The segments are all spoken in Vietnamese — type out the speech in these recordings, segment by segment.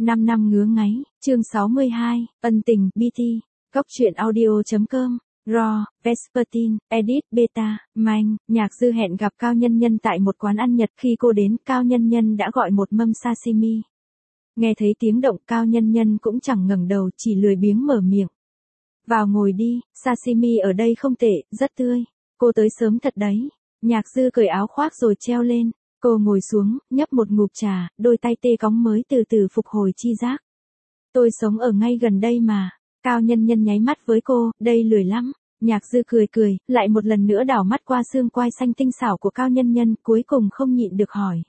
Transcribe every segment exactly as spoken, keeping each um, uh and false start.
năm năm ngứa ngáy, chương sáu mươi hai, ân tình, bê tê, góc truyện audio.com, Raw, Vespertine, Edit, Beta, Manh, Nhạc Dư hẹn gặp Cao Nhân Nhân tại một quán ăn Nhật. Khi cô đến, Cao Nhân Nhân đã gọi một mâm sashimi. Nghe thấy tiếng động, Cao Nhân Nhân cũng chẳng ngẩng đầu, chỉ lười biếng mở miệng. Vào ngồi đi, sashimi ở đây không tệ, rất tươi. Cô tới sớm thật đấy. Nhạc Dư cởi áo khoác rồi treo lên. Cô ngồi xuống, nhấp một ngụm trà, đôi tay tê cóng mới từ từ phục hồi chi giác. Tôi sống ở ngay gần đây mà. Cao Nhân Nhân nháy mắt với cô, đây lười lắm. Nhạc Dư cười cười, lại một lần nữa đảo mắt qua xương quai xanh tinh xảo của Cao Nhân Nhân, cuối cùng không nhịn được hỏi.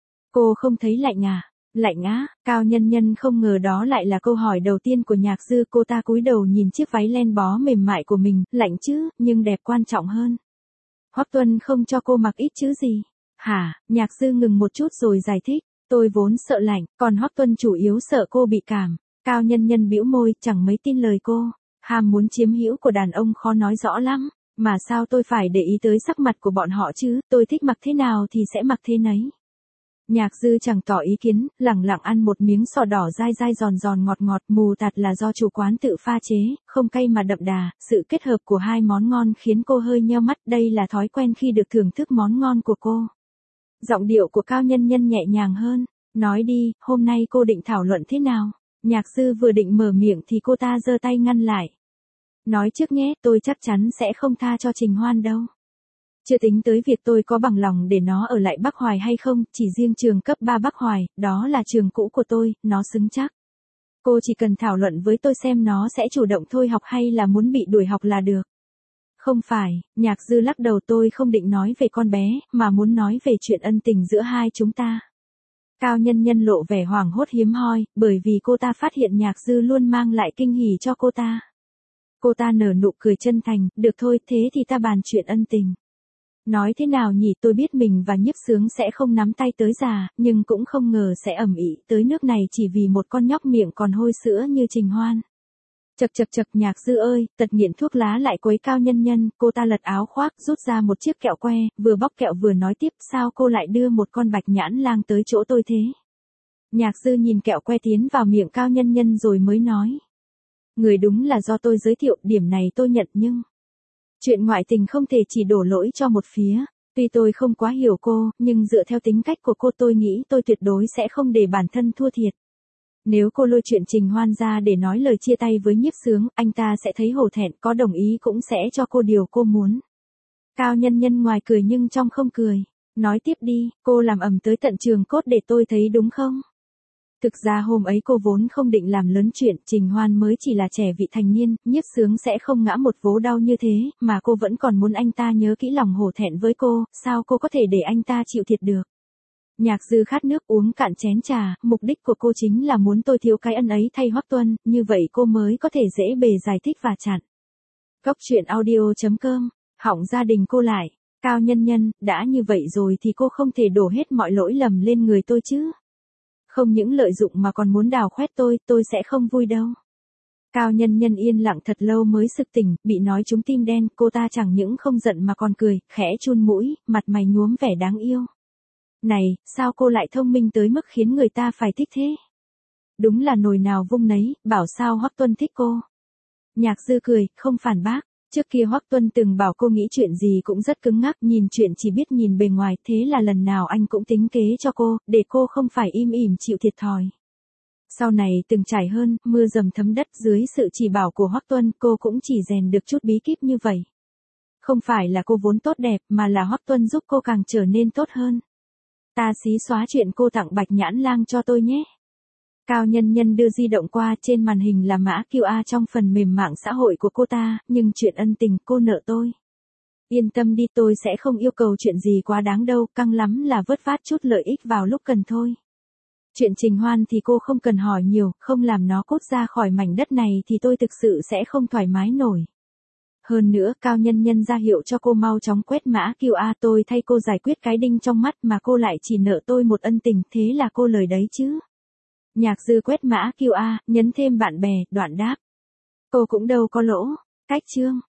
Cô không thấy lạnh à? Lạnh á? Cao Nhân Nhân không ngờ đó lại là câu hỏi đầu tiên của Nhạc Dư. Cô ta cúi đầu nhìn chiếc váy len bó mềm mại của mình, lạnh chứ, nhưng đẹp quan trọng hơn. Hoắc Tuân không cho cô mặc ít chứ gì? Hả? Nhạc Dư ngừng một chút rồi giải thích, tôi vốn sợ lạnh, còn Hoắc Tuân chủ yếu sợ cô bị cảm. Cao Nhân Nhân bĩu môi, chẳng mấy tin lời cô. Ham muốn chiếm hữu của đàn ông khó nói rõ lắm, mà sao tôi phải để ý tới sắc mặt của bọn họ chứ, tôi thích mặc thế nào thì sẽ mặc thế nấy. Nhạc Dư chẳng tỏ ý kiến, lẳng lặng ăn một miếng sò đỏ dai dai giòn giòn ngọt ngọt, mù tạt là do chủ quán tự pha chế, không cay mà đậm đà, sự kết hợp của hai món ngon khiến cô hơi nheo mắt, đây là thói quen khi được thưởng thức món ngon của cô. Giọng điệu của Cao Nhân Nhân nhẹ nhàng hơn, nói đi, hôm nay cô định thảo luận thế nào? Nhạc Dư vừa định mở miệng thì cô ta giơ tay ngăn lại. Nói trước nhé, tôi chắc chắn sẽ không tha cho Trình Hoan đâu. Chưa tính tới việc tôi có bằng lòng để nó ở lại Bắc Hoài hay không, chỉ riêng trường cấp ba Bắc Hoài, đó là trường cũ của tôi, nó xứng chắc. Cô chỉ cần thảo luận với tôi xem nó sẽ chủ động thôi học hay là muốn bị đuổi học là được. Không phải, Nhạc Dư lắc đầu, tôi không định nói về con bé, mà muốn nói về chuyện ân tình giữa hai chúng ta. Cao Nhân Nhân lộ vẻ hoảng hốt hiếm hoi, bởi vì cô ta phát hiện Nhạc Dư luôn mang lại kinh hỉ cho cô ta. Cô ta nở nụ cười chân thành, được thôi, thế thì ta bàn chuyện ân tình. Nói thế nào nhỉ, tôi biết mình và Nhiếp Sướng sẽ không nắm tay tới già, nhưng cũng không ngờ sẽ ầm ĩ tới nước này chỉ vì một con nhóc miệng còn hôi sữa như Trình Hoan. Chật chật chật, Nhạc Dư ơi, tật nghiện thuốc lá lại quấy Cao Nhân Nhân, cô ta lật áo khoác, rút ra một chiếc kẹo que, vừa bóc kẹo vừa nói tiếp, sao cô lại đưa một con bạch nhãn lang tới chỗ tôi thế? Nhạc Dư nhìn kẹo que tiến vào miệng Cao Nhân Nhân rồi mới nói. Người đúng là do tôi giới thiệu, điểm này tôi nhận, nhưng chuyện ngoại tình không thể chỉ đổ lỗi cho một phía. Tuy tôi không quá hiểu cô, nhưng dựa theo tính cách của cô tôi nghĩ tôi tuyệt đối sẽ không để bản thân thua thiệt. Nếu cô lôi chuyện Trình Hoan ra để nói lời chia tay với Nhiếp Sướng, anh ta sẽ thấy hổ thẹn, có đồng ý cũng sẽ cho cô điều cô muốn. Cao Nhân Nhân ngoài cười nhưng trong không cười. Nói tiếp đi, cô làm ầm tới tận trường cốt để tôi thấy đúng không? Thực ra hôm ấy cô vốn không định làm lớn chuyện, Trình Hoan mới chỉ là trẻ vị thành niên, Nhiếp Sướng sẽ không ngã một vố đau như thế, mà cô vẫn còn muốn anh ta nhớ kỹ lòng hổ thẹn với cô, sao cô có thể để anh ta chịu thiệt được? Nhạc Dư khát nước uống cạn chén trà, mục đích của cô chính là muốn tôi thiếu cái ân ấy thay Hoắc Tuân, như vậy cô mới có thể dễ bề giải thích và chặn. Góc truyện audio.com, hỏng gia đình cô lại. Cao Nhân Nhân, đã như vậy rồi thì cô không thể đổ hết mọi lỗi lầm lên người tôi chứ. Không những lợi dụng mà còn muốn đào khoét tôi, tôi sẽ không vui đâu. Cao Nhân Nhân yên lặng thật lâu mới sực tỉnh, bị nói trúng tim đen, cô ta chẳng những không giận mà còn cười, khẽ chun mũi, mặt mày nhuốm vẻ đáng yêu. Này, sao cô lại thông minh tới mức khiến người ta phải thích thế? Đúng là nồi nào vung nấy, bảo sao Hoắc Tuân thích cô. Nhạc Dư cười, không phản bác. Trước kia Hoắc Tuân từng bảo cô nghĩ chuyện gì cũng rất cứng ngắc, nhìn chuyện chỉ biết nhìn bề ngoài, thế là lần nào anh cũng tính kế cho cô, để cô không phải im ỉm chịu thiệt thòi. Sau này từng trải hơn, mưa dầm thấm đất, dưới sự chỉ bảo của Hoắc Tuân, cô cũng chỉ rèn được chút bí kíp như vậy. Không phải là cô vốn tốt đẹp, mà là Hoắc Tuân giúp cô càng trở nên tốt hơn. Ta xí xóa chuyện cô tặng bạch nhãn lang cho tôi nhé. Cao Nhân Nhân đưa di động qua, trên màn hình là mã quy rờ trong phần mềm mạng xã hội của cô ta, nhưng chuyện ân tình cô nợ tôi. Yên tâm đi, tôi sẽ không yêu cầu chuyện gì quá đáng đâu, căng lắm là vớt vát chút lợi ích vào lúc cần thôi. Chuyện Trình Hoan thì cô không cần hỏi nhiều, không làm nó cốt ra khỏi mảnh đất này thì tôi thực sự sẽ không thoải mái nổi. Hơn nữa, Cao Nhân Nhân ra hiệu cho cô mau chóng quét mã quy rờ, tôi thay cô giải quyết cái đinh trong mắt mà cô lại chỉ nợ tôi một ân tình, thế là cô lời đấy chứ. Nhạc Dư quét mã quy rờ, nhấn thêm bạn bè, đoạn đáp. Cô cũng đâu có lỗ. Cách chương.